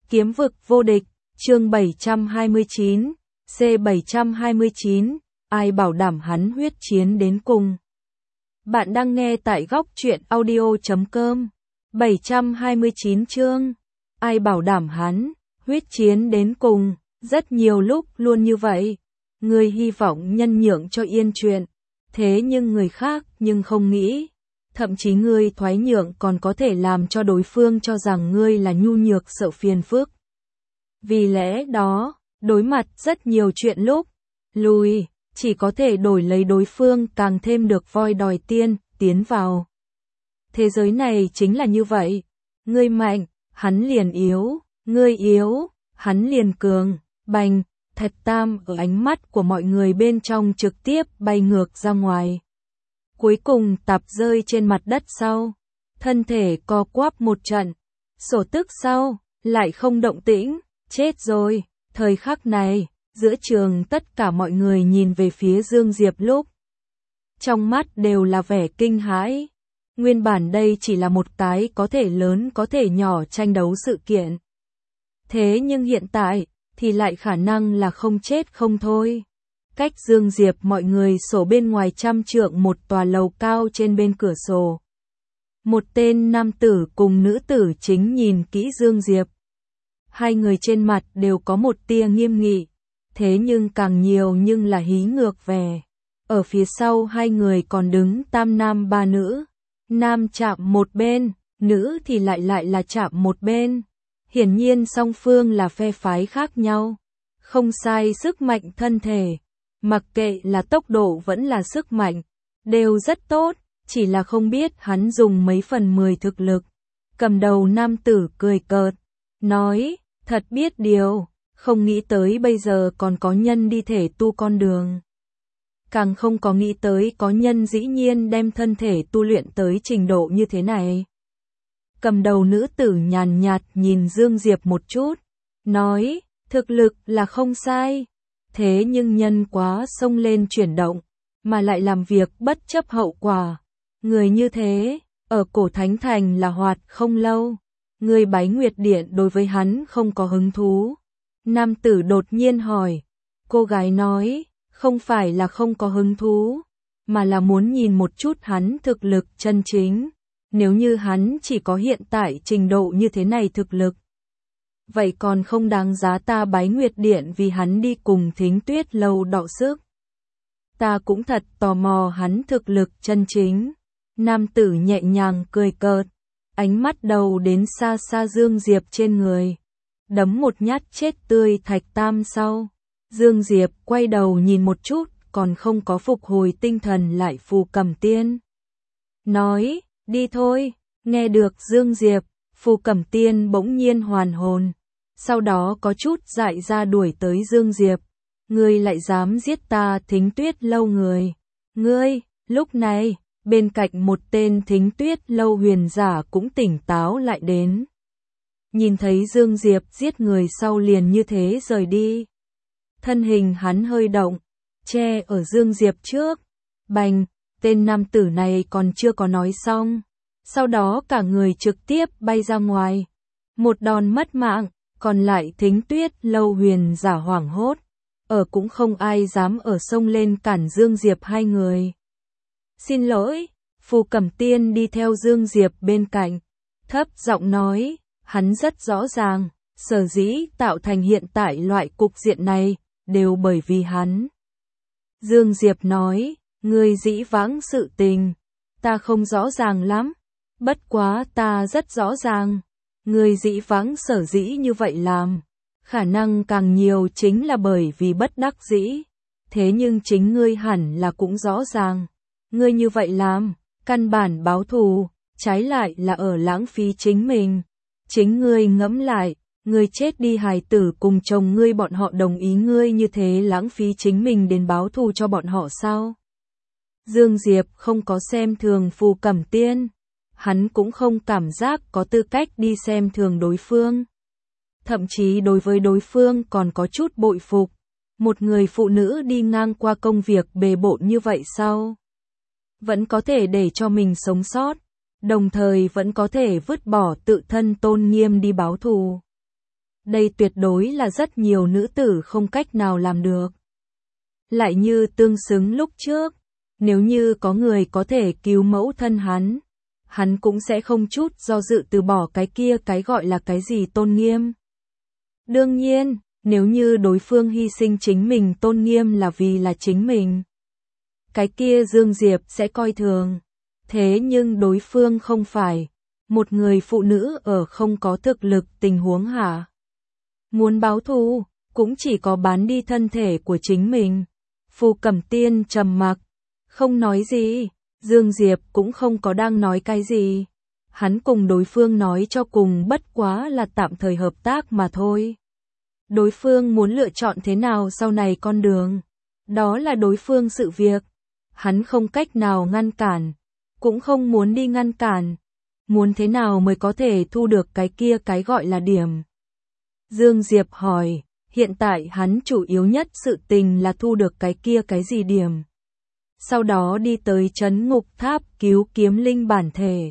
Kiếm vực vô địch, chương 729, C729, ai bảo đảm hắn huyết chiến đến cùng. Bạn đang nghe tại góc truyện audio.com. 729 chương, ai bảo đảm hắn huyết chiến đến cùng, rất nhiều lúc luôn như vậy. Người hy vọng nhân nhượng cho yên chuyện, thế nhưng người khác nhưng không nghĩ. Thậm chí ngươi thoái nhượng còn có thể làm cho đối phương cho rằng ngươi là nhu nhược sợ phiền phức. Vì lẽ đó, đối mặt rất nhiều chuyện lúc lùi, chỉ có thể đổi lấy đối phương càng thêm được voi đòi tiên, tiến vào. Thế giới này chính là như vậy, ngươi mạnh, hắn liền yếu, ngươi yếu, hắn liền cường, bành, Thạch Tam ở ánh mắt của mọi người bên trong trực tiếp bay ngược ra ngoài. Cuối cùng tạp rơi trên mặt đất sau, thân thể co quắp một trận, sổ tức sau, lại không động tĩnh, chết rồi. Thời khắc này, giữa trường tất cả mọi người nhìn về phía Dương Diệp lúc trong mắt đều là vẻ kinh hãi. Nguyên bản đây chỉ là một cái có thể lớn có thể nhỏ tranh đấu sự kiện. Thế nhưng hiện tại, thì lại khả năng là không chết không thôi. Cách Dương Diệp mọi người sổ bên ngoài 100 trượng một tòa lầu cao trên bên cửa sổ. Một tên nam tử cùng nữ tử chính nhìn kỹ Dương Diệp. Hai người trên mặt đều có một tia nghiêm nghị, thế nhưng càng nhiều nhưng là hí ngược vẻ. Ở phía sau hai người còn đứng tam nam ba nữ. Nam chạm một bên, nữ thì lại là chạm một bên. Hiển nhiên song phương là phe phái khác nhau. Không sai, sức mạnh thân thể, mặc kệ là tốc độ vẫn là sức mạnh, đều rất tốt, chỉ là không biết hắn dùng mấy phần 10 thực lực. Cầm đầu nam tử cười cợt, nói, thật biết điều, không nghĩ tới bây giờ còn có nhân đi thể tu con đường. Càng không có nghĩ tới có nhân dĩ nhiên đem thân thể tu luyện tới trình độ như thế này. Cầm đầu nữ tử nhàn nhạt nhìn Dương Diệp một chút, nói, thực lực là không sai, thế nhưng nhân quá xông lên chuyển động, mà lại làm việc bất chấp hậu quả. Người như thế, ở cổ thánh thành là hoạt không lâu. Người Bái Nguyệt Điện đối với hắn không có hứng thú. Nam tử đột nhiên hỏi. Cô gái nói, không phải là không có hứng thú, mà là muốn nhìn một chút hắn thực lực chân chính. Nếu như hắn chỉ có hiện tại trình độ như thế này thực lực, vậy còn không đáng giá ta Bái Nguyệt Điện vì hắn đi cùng Thính Tuyết Lâu đọ sức. Ta cũng thật tò mò hắn thực lực chân chính. Nam tử nhẹ nhàng cười cợt, ánh mắt đầu đến xa xa Dương Diệp trên người, đấm một nhát chết tươi Thạch Tam sau. Dương Diệp quay đầu nhìn một chút, còn không có phục hồi tinh thần lại Phù Cẩm Tiên. Nói, đi thôi. Nghe được Dương Diệp, Phù Cẩm Tiên bỗng nhiên hoàn hồn, sau đó có chút dại ra đuổi tới Dương Diệp. Ngươi lại dám giết ta Thính Tuyết Lâu người. Ngươi, lúc này, bên cạnh một tên Thính Tuyết Lâu huyền giả cũng tỉnh táo lại đến. Nhìn thấy Dương Diệp giết người sau liền như thế rời đi. Thân hình hắn hơi động, che ở Dương Diệp trước. Bành, tên nam tử này còn chưa có nói xong. Sau đó cả người trực tiếp bay ra ngoài. Một đòn mất mạng, còn lại Thính Tuyết Lâu huyền giả hoảng hốt. Ở cũng không ai dám ở sông lên cản Dương Diệp hai người. Xin lỗi, Phù Cẩm Tiên đi theo Dương Diệp bên cạnh, thấp giọng nói, hắn rất rõ ràng, sở dĩ tạo thành hiện tại loại cục diện này, đều bởi vì hắn. Dương Diệp nói, ngươi dĩ vãng sự tình, ta không rõ ràng lắm, bất quá ta rất rõ ràng, ngươi dĩ vãng sở dĩ như vậy làm. Khả năng càng nhiều chính là bởi vì bất đắc dĩ, thế nhưng chính ngươi hẳn là cũng rõ ràng. Ngươi như vậy làm, căn bản báo thù, trái lại là ở lãng phí chính mình. Chính ngươi ngẫm lại, ngươi chết đi hài tử cùng chồng ngươi bọn họ đồng ý ngươi như thế lãng phí chính mình đến báo thù cho bọn họ sao? Dương Diệp không có xem thường Phù Cẩm Tiên, hắn cũng không cảm giác có tư cách đi xem thường đối phương. Thậm chí đối với đối phương còn có chút bội phục. Một người phụ nữ đi ngang qua công việc bề bộn như vậy sao? Vẫn có thể để cho mình sống sót, đồng thời vẫn có thể vứt bỏ tự thân tôn nghiêm đi báo thù. đây tuyệt đối là rất nhiều nữ tử không cách nào làm được. Lại như tương xứng lúc trước, nếu như có người có thể cứu mẫu thân hắn cũng sẽ không chút do dự từ bỏ cái kia cái gọi là cái gì tôn nghiêm. Đương nhiên, nếu như đối phương hy sinh chính mình tôn nghiêm là vì là chính mình, cái kia Dương Diệp sẽ coi thường. Thế nhưng đối phương không phải một người phụ nữ ở không có thực lực tình huống hạ. Muốn báo thù, cũng chỉ có bán đi thân thể của chính mình. Phù Cẩm Tiên trầm mặc, không nói gì, Dương Diệp cũng không có đang nói cái gì. Hắn cùng đối phương nói cho cùng bất quá là tạm thời hợp tác mà thôi. Đối phương muốn lựa chọn thế nào sau này con đường, đó là đối phương sự việc. Hắn không cách nào ngăn cản, cũng không muốn đi ngăn cản. Muốn thế nào mới có thể thu được cái kia cái gọi là điểm? Dương Diệp hỏi, hiện tại hắn chủ yếu nhất sự tình là thu được cái kia cái gì điểm. Sau đó đi tới trấn ngục tháp cứu kiếm linh bản thể.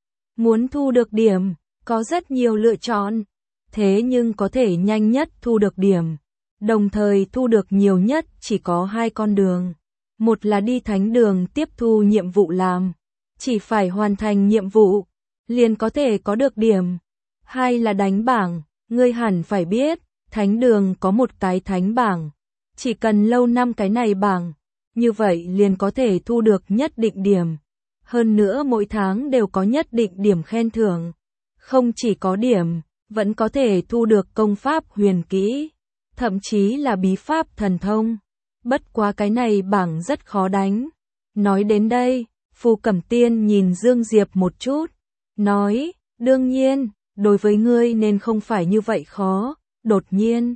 Muốn thu được điểm, có rất nhiều lựa chọn. Thế nhưng có thể nhanh nhất thu được điểm, đồng thời thu được nhiều nhất chỉ có hai con đường. Một là đi thánh đường tiếp thu nhiệm vụ làm, chỉ phải hoàn thành nhiệm vụ, liền có thể có được điểm. Hai là đánh bảng, ngươi hẳn phải biết, thánh đường có một cái thánh bảng, chỉ cần lâu năm cái này bảng, như vậy liền có thể thu được nhất định điểm. Hơn nữa mỗi tháng đều có nhất định điểm khen thưởng, không chỉ có điểm, vẫn có thể thu được công pháp huyền kỹ, thậm chí là bí pháp thần thông. Bất quá cái này bảng rất khó đánh. Nói đến đây, Phù Cẩm Tiên nhìn Dương Diệp một chút, nói, đương nhiên, đối với ngươi nên không phải như vậy khó. Đột nhiên,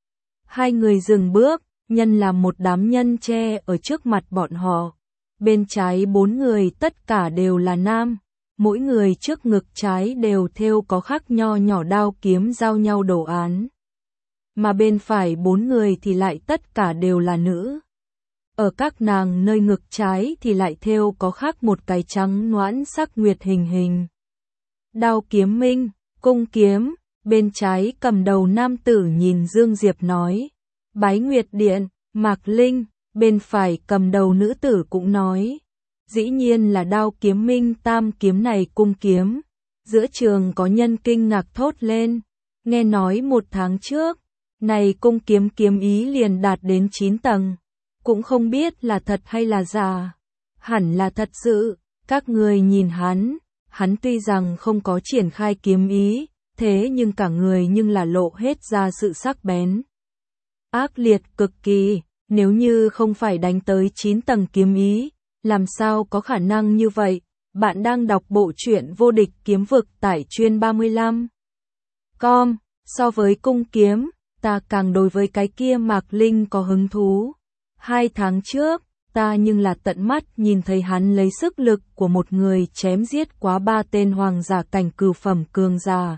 hai người dừng bước, nhân làm một đám nhân che ở trước mặt bọn họ. Bên trái 4 người tất cả đều là nam, mỗi người trước ngực trái đều thêu có khắc nho nhỏ đao kiếm giao nhau đồ án. Mà bên phải 4 người thì lại tất cả đều là nữ. Ở các nàng nơi ngực trái thì lại thêu có khắc một cái trắng noãn sắc nguyệt hình. Đao kiếm minh, cung kiếm, bên trái cầm đầu nam tử nhìn Dương Diệp nói, Bái Nguyệt Điện, Mạc Linh, bên phải cầm đầu nữ tử cũng nói, dĩ nhiên là đao kiếm minh tam kiếm này cung kiếm. Giữa trường có nhân kinh ngạc thốt lên, nghe nói 1 tháng trước, này cung kiếm kiếm ý liền đạt đến 9 tầng, cũng không biết là thật hay là giả. Hẳn là thật sự, các người nhìn hắn tuy rằng không có triển khai kiếm ý, thế nhưng cả người nhưng là lộ hết ra sự sắc bén. Ác liệt cực kỳ, nếu như không phải đánh tới 9 tầng kiếm ý, làm sao có khả năng như vậy? Bạn đang đọc bộ truyện Vô Địch Kiếm Vực tại chuyên 35. Com, so với cung kiếm, ta càng đối với cái kia Mạc Linh có hứng thú. 2 tháng trước, ta nhưng là tận mắt nhìn thấy hắn lấy sức lực của một người chém giết quá 3 tên hoàng giả cảnh cửu phẩm cường giả.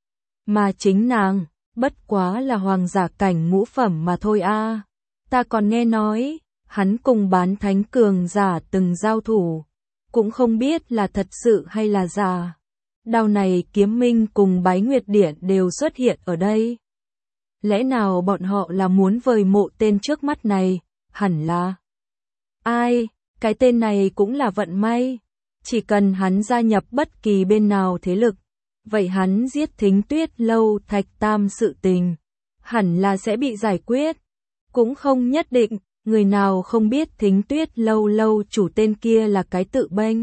Mà chính nàng, bất quá là hoàng giả cảnh ngũ phẩm mà thôi a. Ta còn nghe nói, hắn cùng bán thánh cường giả từng giao thủ, cũng không biết là thật sự hay là giả. Đao này kiếm minh cùng Bái Nguyệt Điện đều xuất hiện ở đây. Lẽ nào bọn họ là muốn vời mộ tên trước mắt này? Hẳn là. Ai, cái tên này cũng là vận may. Chỉ cần hắn gia nhập bất kỳ bên nào thế lực, vậy hắn giết Thính Tuyết Lâu Thạch Tam sự tình, hẳn là sẽ bị giải quyết. Cũng không nhất định, người nào không biết Thính Tuyết Lâu chủ tên kia là cái tự bênh.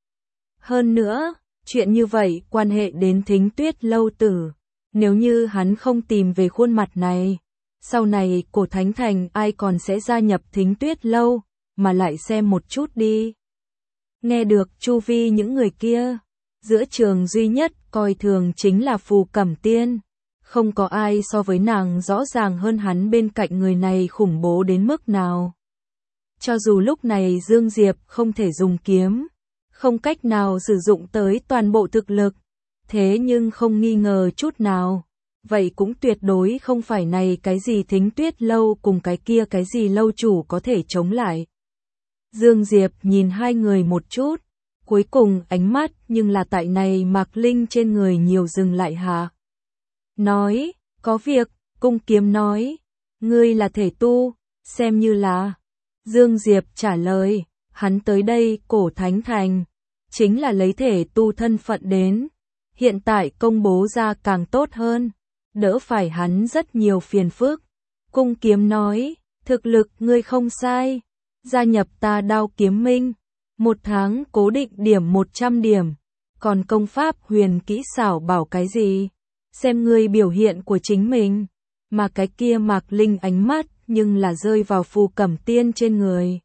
Hơn nữa, chuyện như vậy quan hệ đến Thính Tuyết Lâu tử. Nếu như hắn không tìm về khuôn mặt này, sau này Cổ Thánh Thành ai còn sẽ gia nhập Thính Tuyết Lâu, mà lại xem một chút đi. Nghe được chu vi những người kia, giữa trường duy nhất coi thường chính là Phù Cẩm Tiên. Không có ai so với nàng rõ ràng hơn hắn bên cạnh người này khủng bố đến mức nào. Cho dù lúc này Dương Diệp không thể dùng kiếm, không cách nào sử dụng tới toàn bộ thực lực, thế nhưng không nghi ngờ chút nào, vậy cũng tuyệt đối không phải này cái gì Thính Tuyết Lâu cùng cái kia cái gì lâu chủ có thể chống lại. Dương Diệp nhìn hai người một chút, cuối cùng ánh mắt nhưng là tại này Mạc Linh trên người nhiều dừng lại hạ. Nói, Có việc, cung kiếm nói. Ngươi là thể tu, xem như là. Dương Diệp trả lời, hắn tới đây Cổ Thánh Thành, chính là lấy thể tu thân phận đến. Hiện tại công bố ra càng tốt hơn, đỡ phải hắn rất nhiều phiền phức. Cung kiếm nói, thực lực ngươi không sai, gia nhập ta Đao Kiếm Minh, 1 tháng cố định điểm 100 điểm, còn công pháp huyền kỹ xảo bảo cái gì, xem ngươi biểu hiện của chính mình. Mà cái kia Mạc Linh ánh mắt nhưng là rơi vào Phù Cẩm Tiên trên người.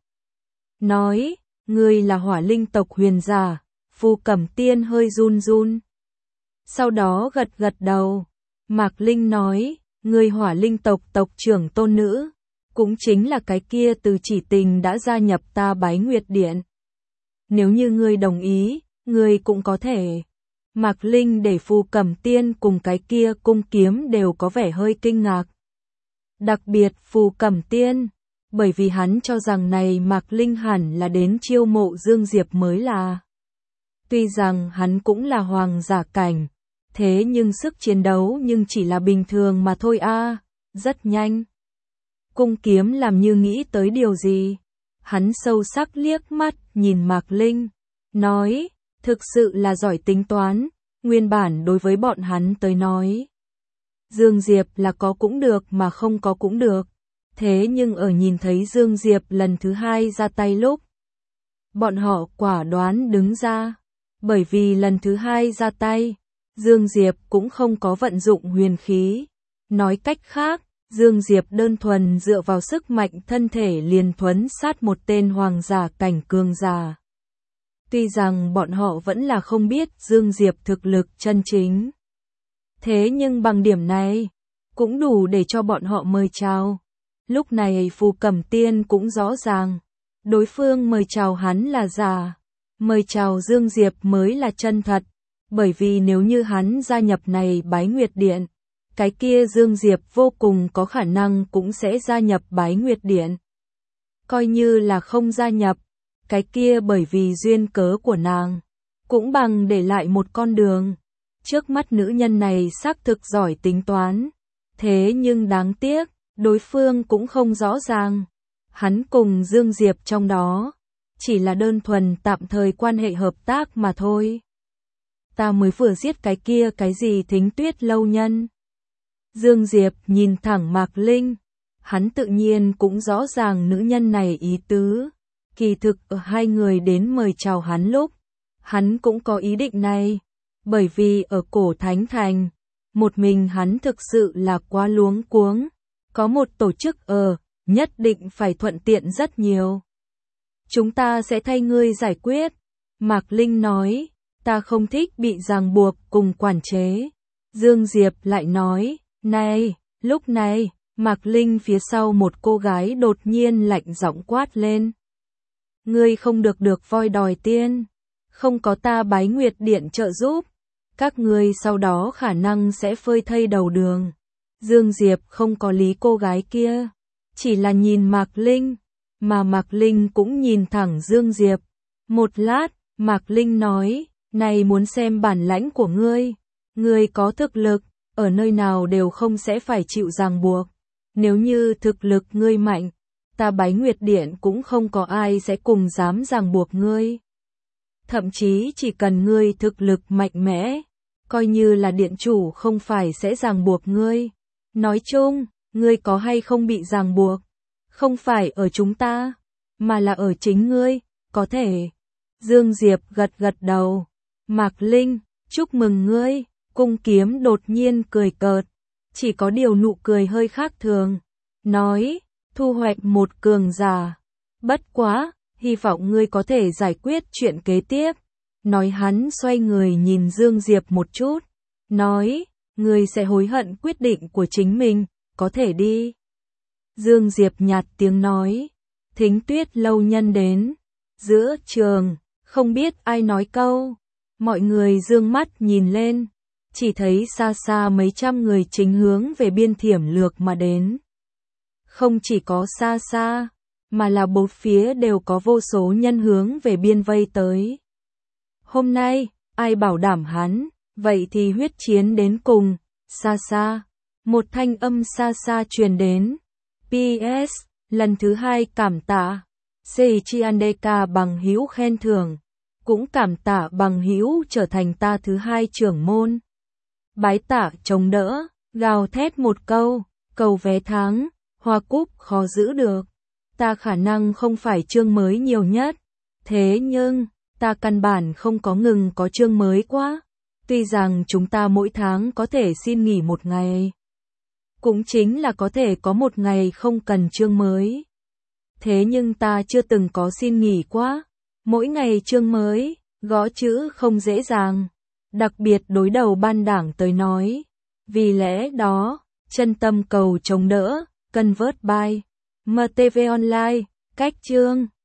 Nói, ngươi là Hỏa Linh tộc huyền giả. Phù Cẩm Tiên hơi run run. Sau đó gật gật đầu. Mạc Linh nói, ngươi Hỏa Linh tộc tộc trưởng tôn nữ, cũng chính là cái kia từ Chỉ Tình đã gia nhập ta Bái Nguyệt Điện. Nếu như ngươi đồng ý, ngươi cũng có thể. Mạc Linh để Phù Cẩm Tiên cùng cái kia cung kiếm đều có vẻ hơi kinh ngạc. Đặc biệt Phù Cẩm Tiên, bởi vì hắn cho rằng này Mạc Linh hẳn là đến chiêu mộ Dương Diệp mới là. Tuy rằng hắn cũng là hoàng giả cảnh, thế nhưng sức chiến đấu nhưng chỉ là bình thường mà thôi a. Rất nhanh. Cung kiếm làm như nghĩ tới điều gì. Hắn sâu sắc liếc mắt nhìn Mạc Linh, nói, thực sự là giỏi tính toán, nguyên bản đối với bọn hắn tới nói. Dương Diệp là có cũng được mà không có cũng được. Thế nhưng ở nhìn thấy Dương Diệp lần thứ 2 ra tay lúc, bọn họ quả đoán đứng ra. Bởi vì lần thứ 2 ra tay, Dương Diệp cũng không có vận dụng huyền khí. Nói cách khác, Dương Diệp đơn thuần dựa vào sức mạnh thân thể liền thuấn sát một tên hoàng giả cảnh cường giả. Tuy rằng bọn họ vẫn là không biết Dương Diệp thực lực chân chính. Thế nhưng bằng điểm này, cũng đủ để cho bọn họ mời chào. Lúc này Phù Cẩm Tiên cũng rõ ràng, đối phương mời chào hắn là giả, mời chào Dương Diệp mới là chân thật. Bởi vì nếu như hắn gia nhập này Bái Nguyệt Điện, cái kia Dương Diệp vô cùng có khả năng cũng sẽ gia nhập Bái Nguyệt Điện. Coi như là không gia nhập, cái kia bởi vì duyên cớ của nàng, cũng bằng để lại một con đường. Trước mắt nữ nhân này xác thực giỏi tính toán, thế nhưng đáng tiếc, đối phương cũng không rõ ràng. Hắn cùng Dương Diệp trong đó, chỉ là đơn thuần tạm thời quan hệ hợp tác mà thôi. Ta mới vừa giết cái kia cái gì Thính Tuyết lâu nhân. Dương Diệp nhìn thẳng Mạc Linh, hắn tự nhiên cũng rõ ràng nữ nhân này ý tứ. Kỳ thực ở hai người đến mời chào hắn lúc, hắn cũng có ý định này. Bởi vì ở Cổ Thánh Thành, một mình hắn thực sự là quá luống cuống. Có một tổ chức nhất định phải thuận tiện rất nhiều. Chúng ta sẽ thay ngươi giải quyết. Mạc Linh nói, ta không thích bị ràng buộc cùng quản chế. Dương Diệp lại nói, này, lúc này, Mạc Linh phía sau một cô gái đột nhiên lạnh giọng quát lên. Ngươi không được voi đòi tiên, không có ta Bái Nguyệt Điện trợ giúp, các ngươi sau đó khả năng sẽ phơi thây đầu đường. Dương Diệp không có lý cô gái kia, chỉ là nhìn Mạc Linh, mà Mạc Linh cũng nhìn thẳng Dương Diệp. Một lát, Mạc Linh nói, này muốn xem bản lãnh của ngươi có thực lực, ở nơi nào đều không sẽ phải chịu ràng buộc. Nếu như thực lực ngươi mạnh, ta Bái Nguyệt Điện cũng không có ai sẽ cùng dám ràng buộc ngươi. Thậm chí chỉ cần ngươi thực lực mạnh mẽ, coi như là điện chủ không phải sẽ ràng buộc ngươi. Nói chung, ngươi có hay không bị ràng buộc, không phải ở chúng ta, mà là ở chính ngươi, có thể. Dương Diệp gật gật đầu. Mạc Linh, chúc mừng ngươi. Cung kiếm đột nhiên cười cợt, chỉ có điều nụ cười hơi khác thường. Nói, thu hoạch một cường giả. Bất quá, hy vọng ngươi có thể giải quyết chuyện kế tiếp. Nói hắn xoay người nhìn Dương Diệp một chút. Nói, ngươi sẽ hối hận quyết định của chính mình, có thể đi. Dương Diệp nhạt tiếng nói, Thính Tuyết lâu nhân đến. Giữa trường, không biết ai nói câu. Mọi người dương mắt nhìn lên, chỉ thấy xa xa mấy trăm người chính hướng về biên thiểm lược mà đến. Không chỉ có xa xa, mà là bốn phía đều có vô số nhân hướng về biên vây tới. Hôm nay, ai bảo đảm hắn, vậy thì huyết chiến đến cùng. Xa xa, Một thanh âm xa xa truyền đến. PS, lần thứ 2 cảm tạ. Sechiandeka bằng hữu khen thưởng. Cũng cảm tạ bằng hữu trở thành ta thứ 2 trưởng môn. Bái tạ chống đỡ, gào thét một câu, cầu vé tháng, hoa cúp khó giữ được. Ta khả năng không phải chương mới nhiều nhất. Thế nhưng, ta căn bản không có ngừng có chương mới quá. Tuy rằng chúng ta mỗi tháng có thể xin nghỉ một ngày. Cũng chính là có thể có một ngày không cần chương mới. Thế nhưng ta chưa từng có xin nghỉ quá. Mỗi ngày chương mới, gõ chữ không dễ dàng. Đặc biệt đối đầu ban đảng tới nói. Vì lẽ đó, chân tâm cầu chống đỡ, convert by MTV Online, cách chương.